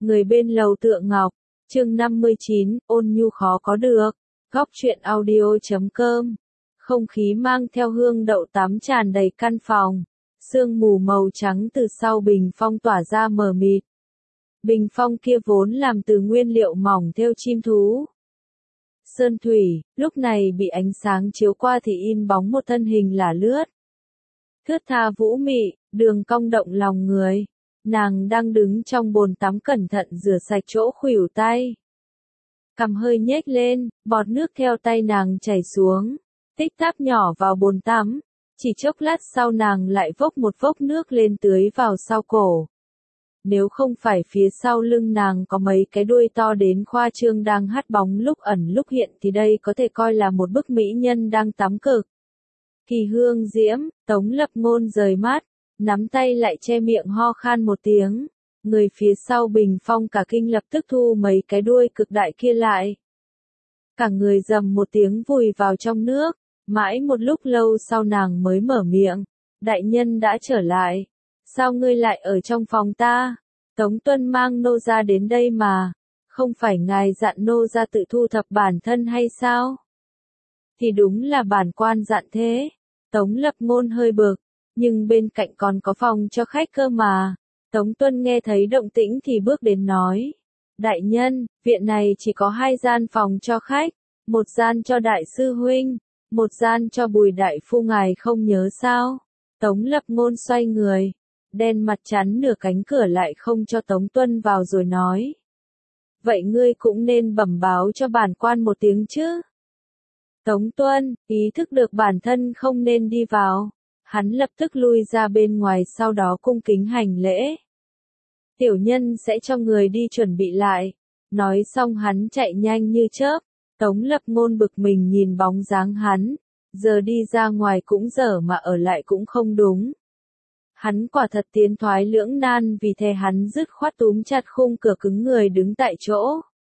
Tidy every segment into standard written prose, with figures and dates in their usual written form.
Người bên lầu tựa ngọc, chương 59, ôn nhu khó có được. Góc truyện audio.com. Không khí mang theo hương đậu tắm tràn đầy căn phòng. Sương mù màu trắng từ sau bình phong tỏa ra mờ mịt. Bình phong kia vốn làm từ nguyên liệu mỏng thêu chim thú. Sơn thủy, lúc này bị ánh sáng chiếu qua thì in bóng một thân hình lả lướt. Thướt tha vũ mị, đường cong động lòng người. Nàng đang đứng trong bồn tắm cẩn thận rửa sạch chỗ khuỷu tay. Cằm hơi nhếch lên, bọt nước theo tay nàng chảy xuống, tích táp nhỏ vào bồn tắm. Chỉ chốc lát sau nàng lại vốc một vốc nước lên tưới vào sau cổ. Nếu không phải phía sau lưng nàng có mấy cái đuôi to đến khoa trương đang hắt bóng lúc ẩn lúc hiện thì đây có thể coi là một bức mỹ nhân đang tắm cực. Kỳ hương diễm, Tống Lập Ngôn rời mắt, nắm tay lại che miệng ho khan một tiếng. Người phía sau bình phong cả kinh lập tức thu mấy cái đuôi cực đại kia lại. Cả người rầm một tiếng vùi vào trong nước, mãi một lúc lâu sau nàng mới mở miệng. Đại nhân đã trở lại. Sao ngươi lại ở trong phòng ta? Tống Tuân mang nô ra đến đây mà. Không phải ngài dặn nô ra tự thu thập bản thân hay sao? Thì đúng là bản quan dặn thế. Tống Lập Ngôn hơi bực, nhưng bên cạnh còn có phòng cho khách cơ mà. Tống Tuân nghe thấy động tĩnh thì bước đến nói. Đại nhân, viện này chỉ có 2 gian phòng cho khách, một gian cho đại sư huynh, một gian cho Bùi đại phu, ngài không nhớ sao? Tống Lập Ngôn xoay người, đen mặt chắn nửa cánh cửa lại không cho Tống Tuân vào rồi nói. Vậy ngươi cũng nên bẩm báo cho bản quan một tiếng chứ. Tống Tuân, ý thức được bản thân không nên đi vào. Hắn lập tức lui ra bên ngoài, sau đó cung kính hành lễ. Tiểu nhân sẽ cho người đi chuẩn bị lại. Nói xong hắn chạy nhanh như chớp. Tống Lập Ngôn bực mình nhìn bóng dáng hắn. Giờ đi ra ngoài cũng dở mà ở lại cũng không đúng. Hắn quả thật tiến thoái lưỡng nan, vì thế hắn dứt khoát túm chặt khung cửa cứng người đứng tại chỗ.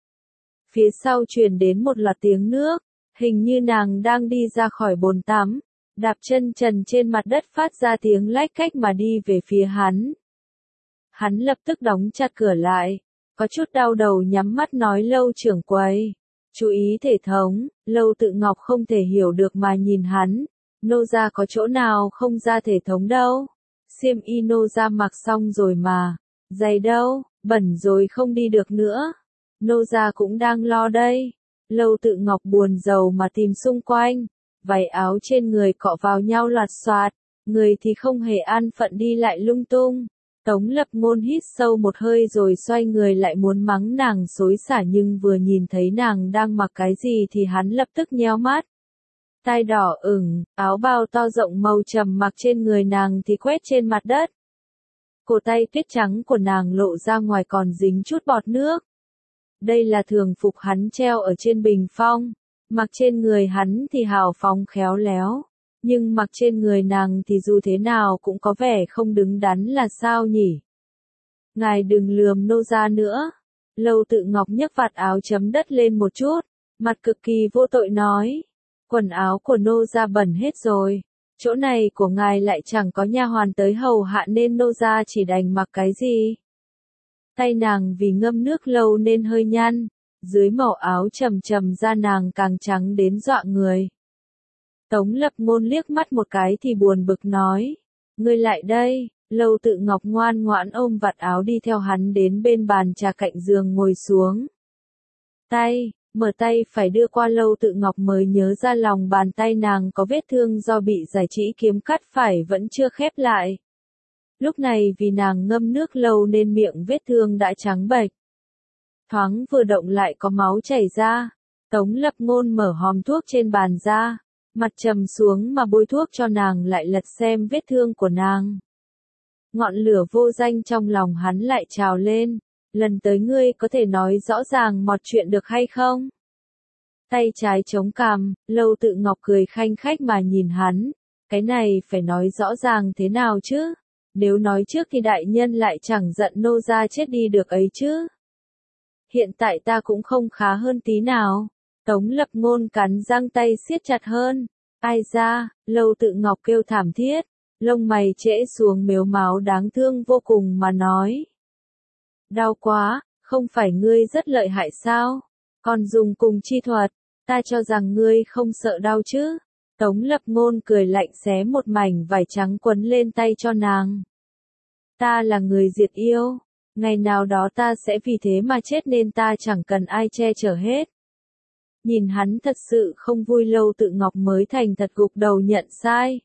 Phía sau truyền đến một loạt tiếng nước. Hình như nàng đang đi ra khỏi bồn tắm. Đạp chân trần trên mặt đất phát ra tiếng lách cách mà đi về phía hắn. Hắn lập tức đóng chặt cửa lại, có chút đau đầu nhắm mắt nói Lâu trưởng quầy. Chú ý thể thống, Lâu Tự Ngọc không thể hiểu được mà nhìn hắn. Nô gia có chỗ nào không ra thể thống đâu. Xiêm y nô gia mặc xong rồi mà. Giày đâu, bẩn rồi không đi được nữa. Nô gia cũng đang lo đây. Lâu Tự Ngọc buồn rầu mà tìm xung quanh. Váy áo trên người cọ vào nhau loạt xoạt, người thì không hề an phận đi lại lung tung. Tống Lập Ngôn hít sâu một hơi rồi xoay người lại muốn mắng nàng xối xả, nhưng vừa nhìn thấy nàng đang mặc cái gì thì hắn lập tức nheo mắt. Tai đỏ ửng, áo bao to rộng màu trầm mặc trên người nàng thì quét trên mặt đất. Cổ tay tuyết trắng của nàng lộ ra ngoài còn dính chút bọt nước. Đây là thường phục hắn treo ở trên bình phong. Mặc trên người hắn thì hào phóng khéo léo, nhưng mặc trên người nàng thì dù thế nào cũng có vẻ không đứng đắn là sao nhỉ? Ngài đừng lườm nô gia nữa. Lâu Tự Ngọc nhấc vạt áo chấm đất lên một chút, mặt cực kỳ vô tội nói. Quần áo của nô gia bẩn hết rồi, chỗ này của ngài lại chẳng có nha hoàn tới hầu hạ nên nô gia chỉ đành mặc cái gì. Tay nàng vì ngâm nước lâu nên hơi nhăn. Dưới màu áo trầm trầm da nàng càng trắng đến dọa người. Tống Lập Ngôn liếc mắt một cái thì buồn bực nói. Ngươi lại đây. Lâu Tự Ngọc ngoan ngoãn ôm vạt áo đi theo hắn đến bên bàn trà cạnh giường ngồi xuống. Mở tay phải đưa qua. Lâu Tự Ngọc mới nhớ ra lòng bàn tay nàng có vết thương do bị giải chỉ kiếm cắt phải vẫn chưa khép lại. Lúc này vì nàng ngâm nước lâu nên miệng vết thương đã trắng bệch. Thoáng vừa động lại có máu chảy ra. Tống Lập Ngôn mở hòm thuốc trên bàn ra, mặt trầm xuống mà bôi thuốc cho nàng, lại lật xem vết thương của nàng. Ngọn lửa vô danh trong lòng hắn lại trào lên. Lần tới ngươi có thể nói rõ ràng một chuyện được hay không? Tay trái chống cằm, Lâu Tự Ngọc cười khanh khách mà nhìn hắn. Cái này phải nói rõ ràng thế nào chứ? Nếu nói trước thì đại nhân lại chẳng giận nô gia chết đi được ấy chứ. Hiện tại ta cũng không khá hơn tí nào. Tống Lập Ngôn cắn răng, tay siết chặt hơn. Ai ra, Lâu Tự Ngọc kêu thảm thiết. Lông mày trễ xuống mếu máo đáng thương vô cùng mà nói. Đau quá, Không phải ngươi rất lợi hại sao? Còn dùng cùng chi thuật, ta cho rằng ngươi không sợ đau chứ. Tống Lập Ngôn cười lạnh xé một mảnh vải trắng quấn lên tay cho nàng. Ta là người diệt yêu, ngày nào đó ta sẽ vì thế mà chết nên ta chẳng cần ai che chở hết. Nhìn hắn thật sự không vui, Lâu Tự Ngọc mới thành thật gục đầu nhận sai.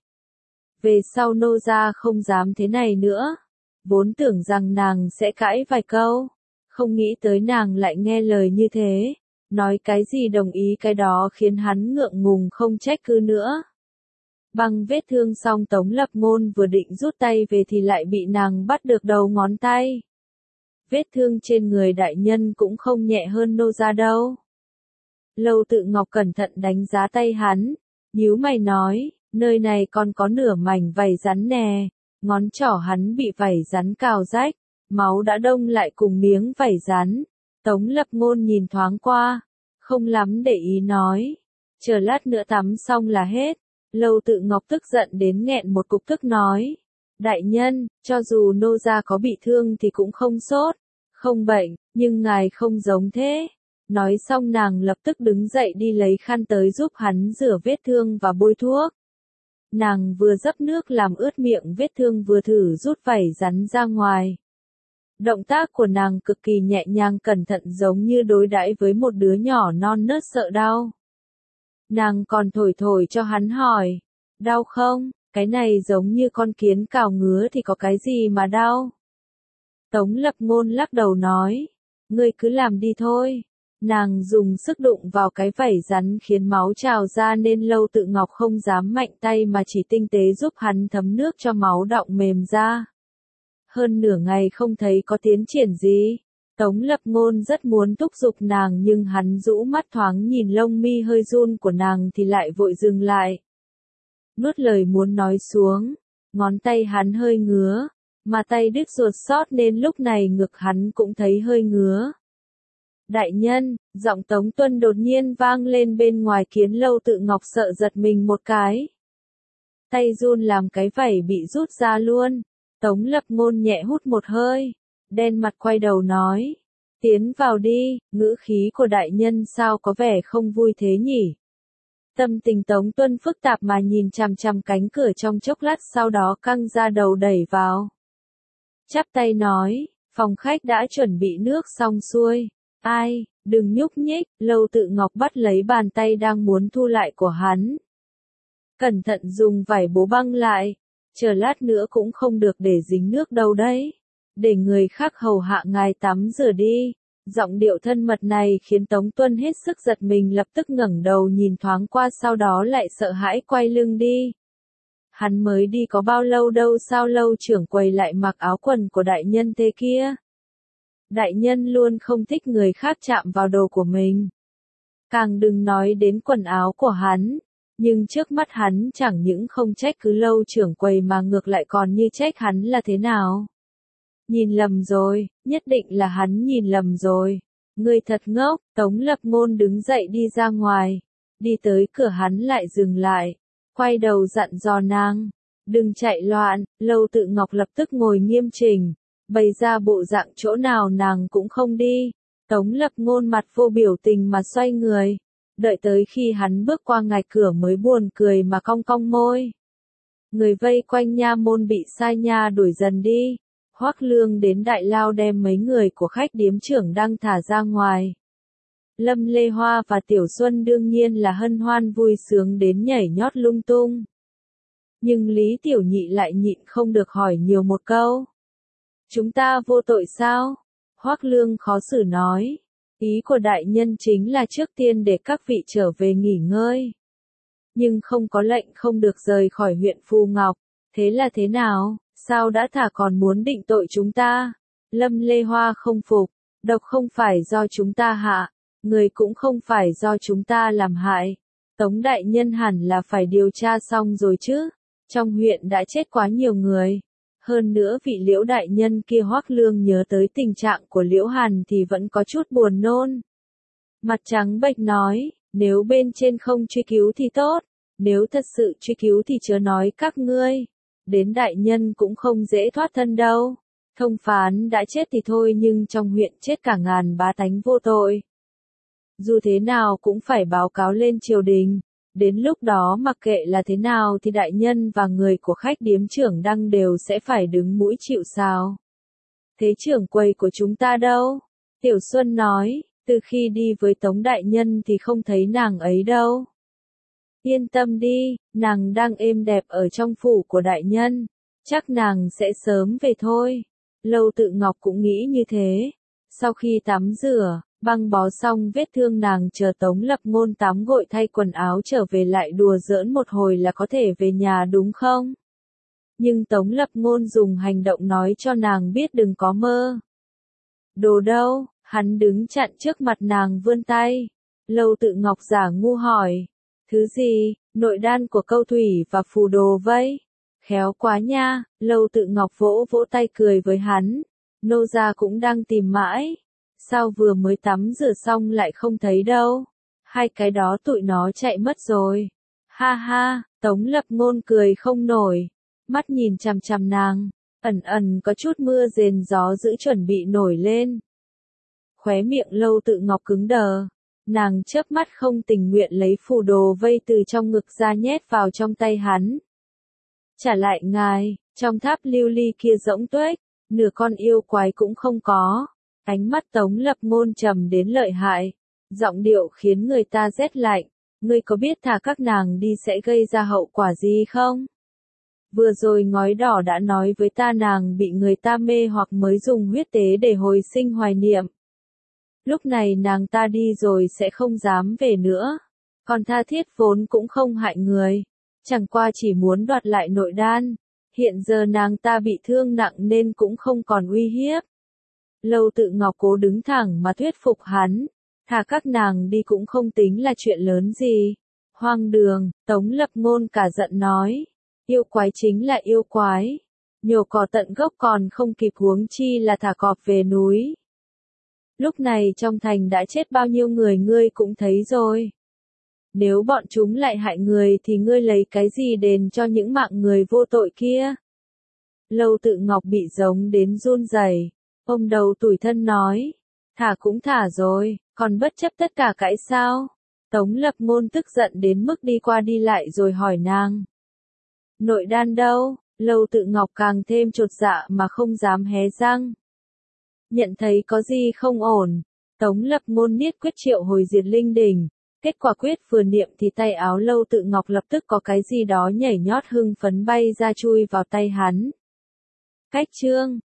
Về sau nô gia không dám thế này nữa. Vốn tưởng rằng nàng sẽ cãi vài câu, không nghĩ tới nàng lại nghe lời như thế. Nói cái gì đồng ý cái đó khiến hắn ngượng ngùng không trách cứ nữa. Băng vết thương xong Tống Lập Ngôn vừa định rút tay về thì lại bị nàng bắt được đầu ngón tay. Vết thương trên người đại nhân cũng không nhẹ hơn nô gia đâu. Lâu Tự Ngọc cẩn thận đánh giá tay hắn, nhíu mày nói, nơi này còn có nửa mảnh vảy rắn nè. Ngón trỏ hắn bị vảy rắn cào rách, máu đã đông lại cùng miếng vảy rắn. Tống Lập Ngôn nhìn thoáng qua, không lắm để ý nói, chờ lát nữa tắm xong là hết. Lâu Tự Ngọc tức giận đến nghẹn một cục tức nói, đại nhân, cho dù nô gia có bị thương thì cũng không sốt, không bệnh, nhưng ngài không giống thế. Nói xong nàng lập tức đứng dậy đi lấy khăn tới giúp hắn rửa vết thương và bôi thuốc. Nàng vừa dấp nước làm ướt miệng vết thương vừa thử rút vảy rắn ra ngoài. Động tác của nàng cực kỳ nhẹ nhàng cẩn thận giống như đối đãi với một đứa nhỏ non nớt sợ đau. Nàng còn thổi thổi cho hắn hỏi, đau không? Cái này giống như con kiến cào ngứa thì có cái gì mà đau? Tống Lập Ngôn lắc đầu nói, ngươi cứ làm đi thôi. Nàng dùng sức đụng vào cái vảy rắn khiến máu trào ra nên Lâu Tự Ngọc không dám mạnh tay mà chỉ tinh tế giúp hắn thấm nước cho máu đọng mềm ra. Hơn nửa ngày không thấy có tiến triển gì. Tống Lập Ngôn rất muốn thúc giục nàng nhưng hắn rũ mắt thoáng nhìn lông mi hơi run của nàng thì lại vội dừng lại. Nuốt lời muốn nói xuống, ngón tay hắn hơi ngứa, mà tay đứt ruột sót nên lúc này ngực hắn cũng thấy hơi ngứa. Đại nhân, giọng Tống Tuân đột nhiên vang lên bên ngoài khiến Lâu Tự Ngọc sợ giật mình một cái. Tay run làm cái vảy bị rút ra luôn. Tống Lập Ngôn nhẹ hút một hơi, đen mặt quay đầu nói, tiến vào đi, ngữ khí của đại nhân sao có vẻ không vui thế nhỉ? Tâm tình Tống Tuân phức tạp mà nhìn chằm chằm cánh cửa trong chốc lát sau đó căng ra đầu đẩy vào. Chắp tay nói, phòng khách đã chuẩn bị nước xong xuôi. Ai, đừng nhúc nhích, Lâu Tự Ngọc bắt lấy bàn tay đang muốn thu lại của hắn. Cẩn thận dùng vải bố băng lại, chờ lát nữa cũng không được để dính nước đâu đấy. Để người khác hầu hạ ngài tắm rửa đi. Giọng điệu thân mật này khiến Tống Tuân hết sức giật mình lập tức ngẩng đầu nhìn thoáng qua sau đó lại sợ hãi quay lưng đi. Hắn mới đi có bao lâu đâu sao Lâu trưởng quầy lại mặc áo quần của đại nhân thế kia. Đại nhân luôn không thích người khác chạm vào đồ của mình. Càng đừng nói đến quần áo của hắn. Nhưng trước mắt hắn chẳng những không trách cứ Lâu trưởng quầy mà ngược lại còn như trách hắn là thế nào. Nhìn lầm rồi, nhất định là hắn nhìn lầm rồi. Ngươi thật ngốc, Tống Lập Ngôn đứng dậy đi ra ngoài. Đi tới cửa hắn lại dừng lại. Quay đầu dặn dò nàng. Đừng chạy loạn, Lâu Tự Ngọc lập tức ngồi nghiêm chỉnh. Bày ra bộ dạng chỗ nào nàng cũng không đi. Tống Lập Ngôn mặt vô biểu tình mà xoay người. Đợi tới khi hắn bước qua ngạch cửa mới buồn cười mà cong cong môi. Người vây quanh nha môn bị sai nha đuổi dần đi. Hoắc Lương đến đại lao đem mấy người của khách điếm trưởng đang thả ra ngoài. Lâm Lê Hoa và Tiểu Xuân đương nhiên là hân hoan vui sướng đến nhảy nhót lung tung. Nhưng Lý Tiểu Nhị lại nhịn không được hỏi nhiều một câu. Chúng ta vô tội sao? Hoắc Lương khó xử nói. Ý của đại nhân chính là trước tiên để các vị trở về nghỉ ngơi. Nhưng không có lệnh không được rời khỏi huyện Phù Ngọc. Thế là thế nào? Sao đã thả còn muốn định tội chúng ta? Lâm Lê Hoa không phục. Độc không phải do chúng ta hạ. Người cũng không phải do chúng ta làm hại. Tống đại nhân hẳn là phải điều tra xong rồi chứ. Trong huyện đã chết quá nhiều người. Hơn nữa vị Liễu đại nhân kia Hoắc Lương nhớ tới tình trạng của Liễu Hàn thì vẫn có chút buồn nôn. Mặt trắng bệch nói, nếu bên trên không truy cứu thì tốt, nếu thật sự truy cứu thì chớ nói các ngươi. Đến đại nhân cũng không dễ thoát thân đâu. Thông phán đã chết thì thôi nhưng trong huyện chết cả ngàn bá tánh vô tội. Dù thế nào cũng phải báo cáo lên triều đình. Đến lúc đó mặc kệ là thế nào thì đại nhân và người của khách điếm trưởng Đăng đều sẽ phải đứng mũi chịu sào. Thế trưởng quầy của chúng ta đâu? Tiểu Xuân nói, từ khi đi với Tống đại nhân thì không thấy nàng ấy đâu. Yên tâm đi, nàng đang êm đẹp ở trong phủ của đại nhân. Chắc nàng sẽ sớm về thôi. Lâu Tự Ngọc cũng nghĩ như thế. Sau khi tắm rửa, băng bó xong vết thương nàng chờ Tống Lập Ngôn tắm gội thay quần áo trở về lại đùa giỡn một hồi là có thể về nhà đúng không? Nhưng Tống Lập Ngôn dùng hành động nói cho nàng biết đừng có mơ. Đồ đâu? Hắn đứng chặn trước mặt nàng vươn tay. Lâu Tự Ngọc giả ngu hỏi. Thứ gì? Nội đan của câu thủy và phù đồ vây. Khéo quá nha. Lâu Tự Ngọc vỗ vỗ tay cười với hắn. Nô gia cũng đang tìm mãi. Sao vừa mới tắm rửa xong lại không thấy đâu? Hai cái đó tụi nó chạy mất rồi. Ha ha, Tống Lập Ngôn cười không nổi. Mắt nhìn chằm chằm nàng, ẩn ẩn có chút mưa rền gió dữ chuẩn bị nổi lên. Khóe miệng Lâu Tự Ngọc cứng đờ. Nàng chớp mắt không tình nguyện lấy phù đồ vây từ trong ngực ra nhét vào trong tay hắn. Trả lại ngài, trong tháp lưu ly kia rỗng tuếch, nửa con yêu quái cũng không có. Ánh mắt Tống Lập Ngôn trầm đến lợi hại, giọng điệu khiến người ta rét lạnh. Ngươi có biết thả các nàng đi sẽ gây ra hậu quả gì không? Vừa rồi ngói đỏ đã nói với ta nàng bị người ta mê hoặc mới dùng huyết tế để hồi sinh hoài niệm. Lúc này nàng ta đi rồi sẽ không dám về nữa. Còn tha thiết vốn cũng không hại người. Chẳng qua chỉ muốn đoạt lại nội đan. Hiện giờ nàng ta bị thương nặng nên cũng không còn uy hiếp. Lâu Tự Ngọc cố đứng thẳng mà thuyết phục hắn. Thả các nàng đi cũng không tính là chuyện lớn gì. Hoang đường, Tống Lập Ngôn cả giận nói. Yêu quái chính là yêu quái. Nhổ cỏ tận gốc còn không kịp huống chi là thả cọp về núi. Lúc này trong thành đã chết bao nhiêu người ngươi cũng thấy rồi. Nếu bọn chúng lại hại người thì ngươi lấy cái gì đền cho những mạng người vô tội kia? Lâu Tự Ngọc bị giống đến run rẩy. Ông đầu tủi thân nói. Thả cũng thả rồi, còn bất chấp tất cả cãi sao? Tống Lập Ngôn tức giận đến mức đi qua đi lại rồi hỏi nàng. Nội đan đâu? Lâu Tự Ngọc càng thêm chột dạ mà không dám hé răng. Nhận thấy có gì không ổn, Tống Lập Ngôn niết quyết triệu hồi diệt linh đỉnh. Kết quả quyết vừa niệm thì tay áo Lâu Tự Ngọc lập tức có cái gì đó nhảy nhót hưng phấn bay ra chui vào tay hắn. Cách chương